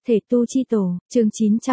Thể tu chi tổ, chương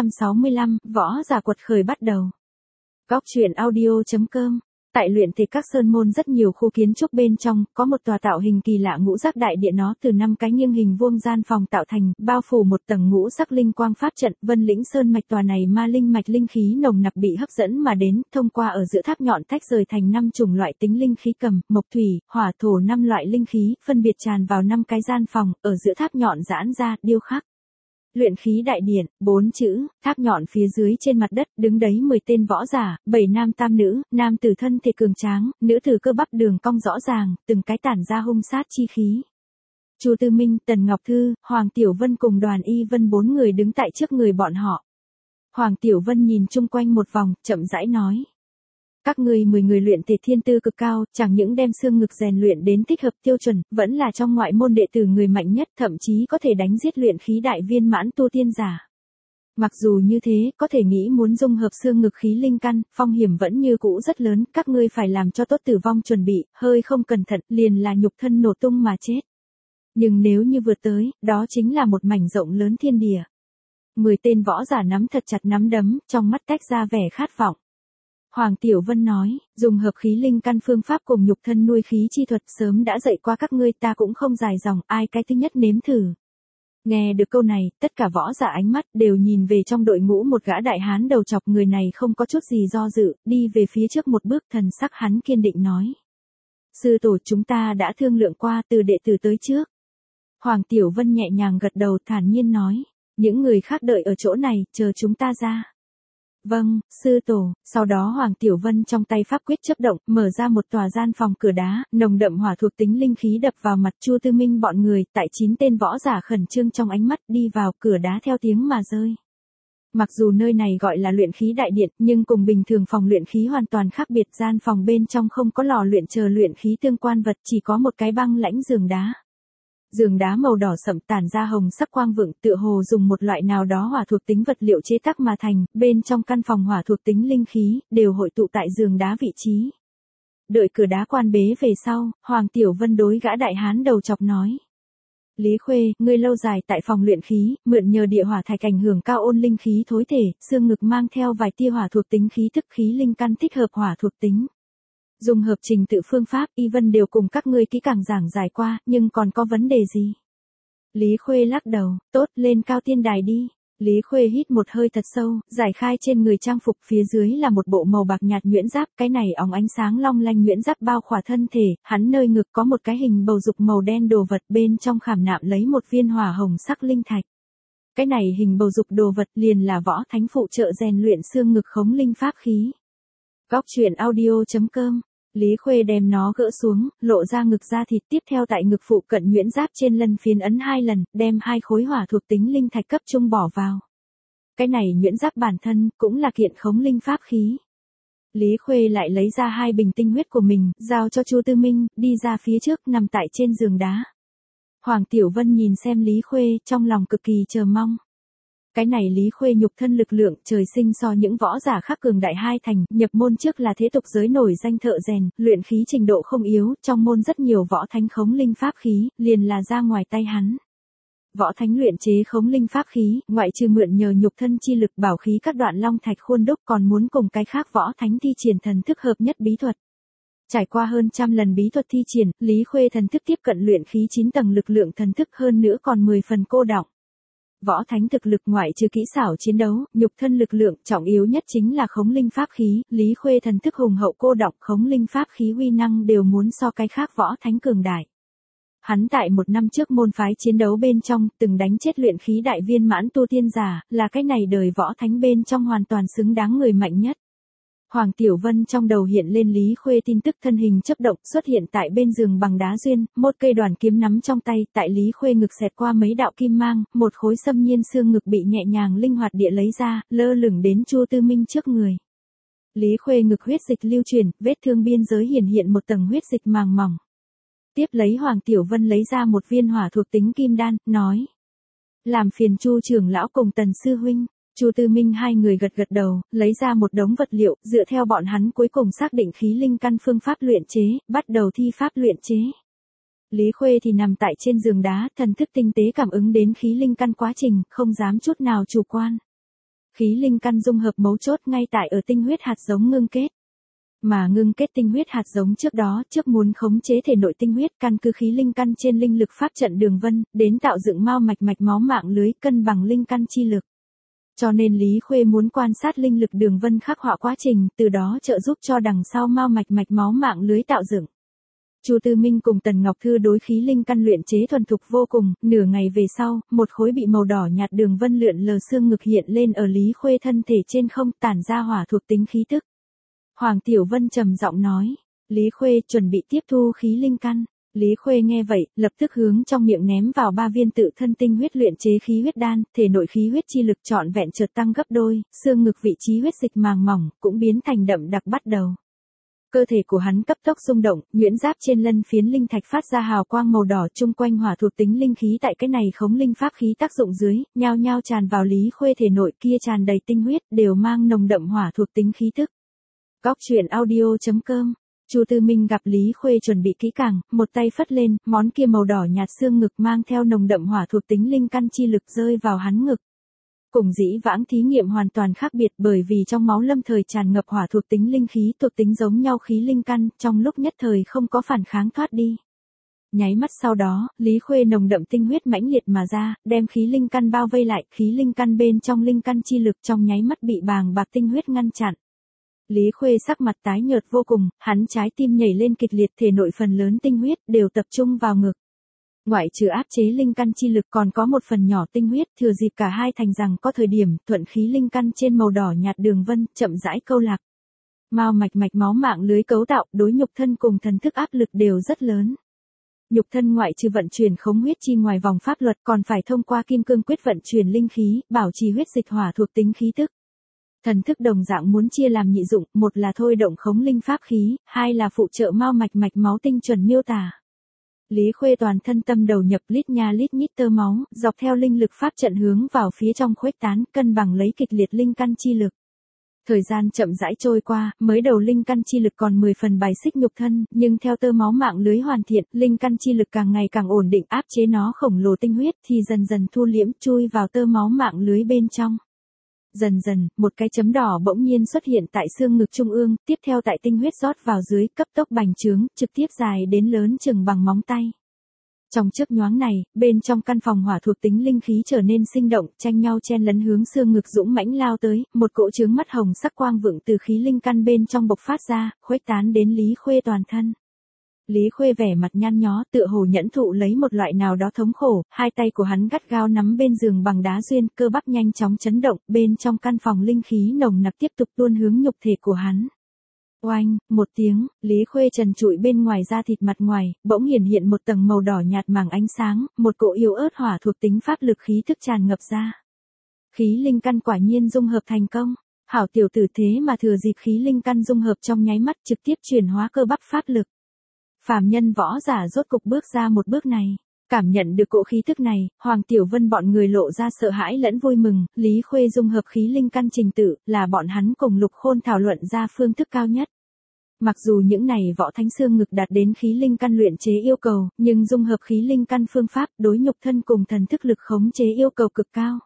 965, võ giả quật khởi bắt đầu. Góc truyện audio.com. Tại luyện thể các sơn môn rất nhiều khu kiến trúc bên trong, có một tòa tạo hình kỳ lạ ngũ giác đại điện, nó từ 5 cái nghiêng hình vuông gian phòng tạo thành, bao phủ một tầng ngũ sắc linh quang pháp trận. Vân Lĩnh Sơn mạch tòa này ma linh mạch linh khí nồng nặc bị hấp dẫn mà đến, thông qua ở giữa tháp nhọn tách rời thành 5 chủng loại tính linh khí cầm, mộc thủy, hỏa thổ 5 loại linh khí, phân biệt tràn vào 5 cái gian phòng, ở giữa tháp nhọn giãn ra, điêu khắc. Luyện khí đại điện, 4 chữ, tháp nhọn phía dưới trên mặt đất, đứng đấy 10 tên võ giả, 7 nam tam nữ, nam tử thân thể cường tráng, nữ tử cơ bắp đường cong rõ ràng, từng cái tản ra hung sát chi khí. Chu Tư Minh, Tần Ngọc Thư, Hoàng Tiểu Vân cùng Đoàn Y Vân 4 người đứng tại trước người bọn họ. Hoàng Tiểu Vân nhìn chung quanh một vòng, chậm rãi nói. Các ngươi 10 người luyện thể thiên tư cực cao, chẳng những đem xương ngực rèn luyện đến thích hợp tiêu chuẩn, vẫn là trong ngoại môn đệ tử người mạnh nhất, thậm chí có thể đánh giết luyện khí đại viên mãn tu tiên giả. Mặc dù như thế, có thể nghĩ muốn dung hợp xương ngực khí linh căn, phong hiểm vẫn như cũ rất lớn, các ngươi phải làm cho tốt tử vong chuẩn bị, hơi không cẩn thận, liền là nhục thân nổ tung mà chết. Nhưng nếu như vượt tới, đó chính là một mảnh rộng lớn thiên địa. 10 tên võ giả nắm thật chặt nắm đấm, trong mắt tách ra vẻ khát vọng. Hoàng Tiểu Vân nói, dùng hợp khí linh căn phương pháp cùng nhục thân nuôi khí chi thuật sớm đã dạy qua các ngươi, ta cũng không dài dòng, ai cái thứ nhất nếm thử. Nghe được câu này, tất cả võ giả ánh mắt đều nhìn về trong đội ngũ một gã đại hán đầu chọc, người này không có chút gì do dự, đi về phía trước một bước, thần sắc hắn kiên định nói. Sư tổ, chúng ta đã thương lượng qua, từ đệ tử tới trước. Hoàng Tiểu Vân nhẹ nhàng gật đầu, thản nhiên nói, những người khác đợi ở chỗ này, chờ chúng ta ra. Vâng, sư tổ. Sau đó Hoàng Tiểu Vân trong tay pháp quyết chớp động, mở ra một tòa gian phòng cửa đá, nồng đậm hỏa thuộc tính linh khí đập vào mặt Chu Tư Minh bọn người, tại 9 tên võ giả khẩn trương trong ánh mắt, đi vào, cửa đá theo tiếng mà rơi. Mặc dù nơi này gọi là luyện khí đại điện, nhưng cùng bình thường phòng luyện khí hoàn toàn khác biệt, gian phòng bên trong không có lò luyện chờ luyện khí tương quan vật, chỉ có một cái băng lãnh giường đá. Giường đá màu đỏ sậm tản ra hồng sắc quang vượng, tựa hồ dùng một loại nào đó hỏa thuộc tính vật liệu chế tác mà thành, bên trong căn phòng hỏa thuộc tính linh khí, đều hội tụ tại giường đá vị trí. Đợi cửa đá quan bế về sau, Hoàng Tiểu Vân đối gã đại hán đầu chọc nói. Lý Khuê, ngươi lâu dài tại phòng luyện khí, mượn nhờ địa hỏa thạch ảnh hưởng cao ôn linh khí thối thể, xương ngực mang theo vài tia hỏa thuộc tính khí thức khí linh căn thích hợp hỏa thuộc tính. Dùng hợp trình tự phương pháp, Y Vân đều cùng các ngươi kỹ càng giảng giải qua, nhưng còn có vấn đề gì? Lý Khuê lắc đầu, tốt, lên cao tiên đài đi. Lý Khuê hít một hơi thật sâu, giải khai trên người trang phục, phía dưới là một bộ màu bạc nhạt nhuyễn giáp, cái này óng ánh sáng long lanh nhuyễn giáp bao khỏa thân thể, hắn nơi ngực có một cái hình bầu dục màu đen đồ vật, bên trong khảm nạm lấy một viên hỏa hồng sắc linh thạch. Cái này hình bầu dục đồ vật liền là võ thánh phụ trợ rèn luyện xương ngực khống linh pháp khí. Góc truyện audio.com. Lý Khuê đem nó gỡ xuống, lộ ra ngực da thịt, tiếp theo tại ngực phụ cận nhuyễn giáp trên lân phiến ấn 2 lần, đem 2 khối hỏa thuộc tính linh thạch cấp trung bỏ vào. Cái này nhuyễn giáp bản thân, cũng là kiện khống linh pháp khí. Lý Khuê lại lấy ra 2 bình tinh huyết của mình, giao cho Chu Tư Minh, đi ra phía trước, nằm tại trên giường đá. Hoàng Tiểu Vân nhìn xem Lý Khuê, trong lòng cực kỳ chờ mong. Cái này Lý Khuê nhục thân lực lượng trời sinh so những võ giả khác cường đại 2 thành, nhập môn trước là thế tục giới nổi danh thợ rèn, luyện khí trình độ không yếu, trong môn rất nhiều võ thánh khống linh pháp khí, liền là ra ngoài tay hắn. Võ thánh luyện chế khống linh pháp khí, ngoại trừ mượn nhờ nhục thân chi lực bảo khí các đoạn long thạch khuôn đúc, còn muốn cùng cái khác võ thánh thi triển thần thức hợp nhất bí thuật. Trải qua hơn trăm lần bí thuật thi triển, Lý Khuê thần thức tiếp cận luyện khí 9 tầng lực lượng thần thức, hơn nữa còn 10 phần cô đọng. Võ thánh thực lực ngoại trừ kỹ xảo chiến đấu, nhục thân lực lượng, trọng yếu nhất chính là khống linh pháp khí, Lý Khuê thần thức hùng hậu cô đọng, khống linh pháp khí uy năng đều muốn so cái khác võ thánh cường đại. Hắn tại 1 năm trước môn phái chiến đấu bên trong, từng đánh chết luyện khí đại viên mãn tu tiên giả, là cái này đời võ thánh bên trong hoàn toàn xứng đáng người mạnh nhất. Hoàng Tiểu Vân trong đầu hiện lên Lý Khuê tin tức, thân hình chớp động, xuất hiện tại bên giường bằng đá duyên, một cây đoàn kiếm nắm trong tay, tại Lý Khuê ngực xẹt qua mấy đạo kim mang, một khối xâm nhiên xương ngực bị nhẹ nhàng linh hoạt địa lấy ra, lơ lửng đến Chu Tư Minh trước người. Lý Khuê ngực huyết dịch lưu truyền, vết thương biên giới hiện một tầng huyết dịch màng mỏng. Tiếp lấy Hoàng Tiểu Vân lấy ra một viên hỏa thuộc tính kim đan, nói: "Làm phiền Chu trưởng lão cùng Tần sư huynh." Chu Tư Minh 2 người gật gật đầu, lấy ra một đống vật liệu, dựa theo bọn hắn cuối cùng xác định khí linh căn phương pháp luyện chế, bắt đầu thi pháp luyện chế. Lý Khuê thì nằm tại trên giường đá, thần thức tinh tế cảm ứng đến khí linh căn quá trình, không dám chút nào chủ quan. Khí linh căn dung hợp mấu chốt ngay tại ở tinh huyết hạt giống ngưng kết. Mà ngưng kết tinh huyết hạt giống trước đó, trước muốn khống chế thể nội tinh huyết, căn cứ khí linh căn trên linh lực pháp trận đường vân, đến tạo dựng mao mạch mạch máu mạng lưới cân bằng linh căn chi lực. Cho nên Lý Khuê muốn quan sát linh lực đường vân khắc họa quá trình, từ đó trợ giúp cho đằng sau mao mạch mạch máu mạng lưới tạo dựng. Chu Tư Minh cùng Tần Ngọc Thư đối khí linh căn luyện chế thuần thục vô cùng, nửa ngày về sau, một khối bị màu đỏ nhạt đường vân lượn lờ xương ngực hiện lên ở Lý Khuê thân thể trên không, tản ra hỏa thuộc tính khí tức. Hoàng Tiểu Vân trầm giọng nói, Lý Khuê chuẩn bị tiếp thu khí linh căn. Lý Khuê nghe vậy, lập tức hướng trong miệng ném vào 3 viên tự thân tinh huyết luyện chế khí huyết đan, thể nội khí huyết chi lực trọn vẹn chợt tăng gấp đôi, xương ngực vị trí huyết dịch màng mỏng cũng biến thành đậm đặc bắt đầu. Cơ thể của hắn cấp tốc rung động, nhuyễn giáp trên lân phiến linh thạch phát ra hào quang màu đỏ, chung quanh hỏa thuộc tính linh khí tại cái này khống linh pháp khí tác dụng dưới, nhao nhao tràn vào Lý Khuê thể nội, kia tràn đầy tinh huyết, đều mang nồng đậm hỏa thuộc tính khí tức. Góc truyện audio.com. Chu Tư Minh gặp Lý Khuê chuẩn bị kỹ càng, một tay phất lên, món kia màu đỏ nhạt xương ngực mang theo nồng đậm hỏa thuộc tính linh căn chi lực rơi vào hắn ngực. Cùng dĩ vãng thí nghiệm hoàn toàn khác biệt, bởi vì trong máu lâm thời tràn ngập hỏa thuộc tính linh khí thuộc tính giống nhau khí linh căn, trong lúc nhất thời không có phản kháng thoát đi. Nháy mắt sau đó, Lý Khuê nồng đậm tinh huyết mãnh liệt mà ra, đem khí linh căn bao vây lại, khí linh căn bên trong linh căn chi lực trong nháy mắt bị bàng bạc tinh huyết ngăn chặn. Lý Khuê sắc mặt tái nhợt vô cùng, hắn trái tim nhảy lên kịch liệt, thể nội phần lớn tinh huyết đều tập trung vào ngực. Ngoại trừ áp chế linh căn chi lực còn có một phần nhỏ tinh huyết, thừa dịp cả hai thành rằng có thời điểm, thuận khí linh căn trên màu đỏ nhạt đường vân, chậm rãi câu lạc. Mao mạch mạch máu mạng lưới cấu tạo, đối nhục thân cùng thần thức áp lực đều rất lớn. Nhục thân ngoại trừ vận chuyển khống huyết chi ngoài vòng pháp luật, còn phải thông qua kim cương quyết vận chuyển linh khí, bảo trì huyết dịch hỏa thuộc tính khí tức. Thần thức đồng dạng muốn chia làm nhị dụng, một là thôi động khống linh pháp khí, hai là phụ trợ mao mạch mạch máu tinh chuẩn miêu tả. Lý Khuê toàn thân tâm đầu nhập lít nha lít nhít tơ máu, dọc theo linh lực pháp trận hướng vào phía trong khuếch tán, cân bằng lấy kịch liệt linh căn chi lực. Thời gian chậm rãi trôi qua, mới đầu linh căn chi lực còn 10 phần bài xích nhục thân, nhưng theo tơ máu mạng lưới hoàn thiện, linh căn chi lực càng ngày càng ổn định, áp chế nó khổng lồ tinh huyết thì dần dần thu liễm, chui vào tơ máu mạng lưới bên trong. Dần dần, một cái chấm đỏ bỗng nhiên xuất hiện tại xương ngực trung ương, tiếp theo tại tinh huyết rót vào dưới, cấp tốc bành trướng, trực tiếp dài đến lớn chừng bằng móng tay. Trong chớp nhoáng này, bên trong căn phòng hỏa thuộc tính linh khí trở nên sinh động, tranh nhau chen lấn hướng xương ngực dũng mãnh lao tới, một cỗ chướng mắt hồng sắc quang vượng từ khí linh căn bên trong bộc phát ra, khuếch tán đến Lý Khuê toàn thân. Lý Khuê vẻ mặt nhăn nhó, tựa hồ nhẫn thụ lấy một loại nào đó thống khổ, hai tay của hắn gắt gao nắm bên giường bằng đá duyên, cơ bắp nhanh chóng chấn động, bên trong căn phòng linh khí nồng nặc tiếp tục tuôn hướng nhục thể của hắn. Oanh, một tiếng, Lý Khuê trần trụi bên ngoài da thịt mặt ngoài, bỗng hiện một tầng màu đỏ nhạt màng ánh sáng, một cỗ yếu ớt hỏa thuộc tính pháp lực khí thức tràn ngập ra. Khí linh căn quả nhiên dung hợp thành công. Hảo tiểu tử thế mà thừa dịp khí linh căn dung hợp trong nháy mắt trực tiếp chuyển hóa cơ bắp pháp lực. Phàm nhân võ giả rốt cục bước ra một bước này. Cảm nhận được cỗ khí thức này, Hoàng Tiểu Vân bọn người lộ ra sợ hãi lẫn vui mừng, Lý Khuê dung hợp khí linh căn trình tự, là bọn hắn cùng Lục Khôn thảo luận ra phương thức cao nhất. Mặc dù những này võ thánh xương ngực đạt đến khí linh căn luyện chế yêu cầu, nhưng dung hợp khí linh căn phương pháp đối nhục thân cùng thần thức lực khống chế yêu cầu cực cao.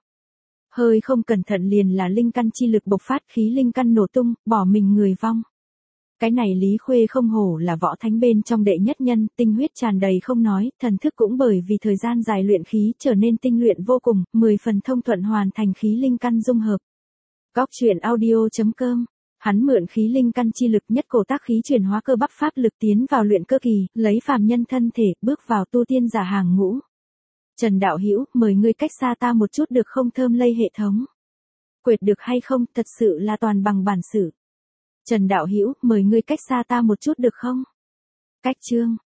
Hơi không cẩn thận liền là linh căn chi lực bộc phát, khí linh căn nổ tung, bỏ mình người vong. Cái này Lý Khuê không hổ là võ thánh bên trong đệ nhất nhân, tinh huyết tràn đầy không nói, thần thức cũng bởi vì thời gian dài luyện khí trở nên tinh luyện vô cùng, 10 phần thông thuận hoàn thành khí linh căn dung hợp. Góc truyện audio.com. Hắn mượn khí linh căn chi lực nhất cổ tác khí chuyển hóa cơ bắp pháp lực tiến vào luyện cơ kỳ, lấy phàm nhân thân thể, bước vào tu tiên giả hàng ngũ. Trần Đạo Hữu, mời ngươi cách xa ta một chút được không, thơm lây hệ thống. Quệt được hay không, thật sự là toàn bằng bản sự. Trần Đạo Hữu, mời ngươi cách xa ta một chút được không? Cách chương.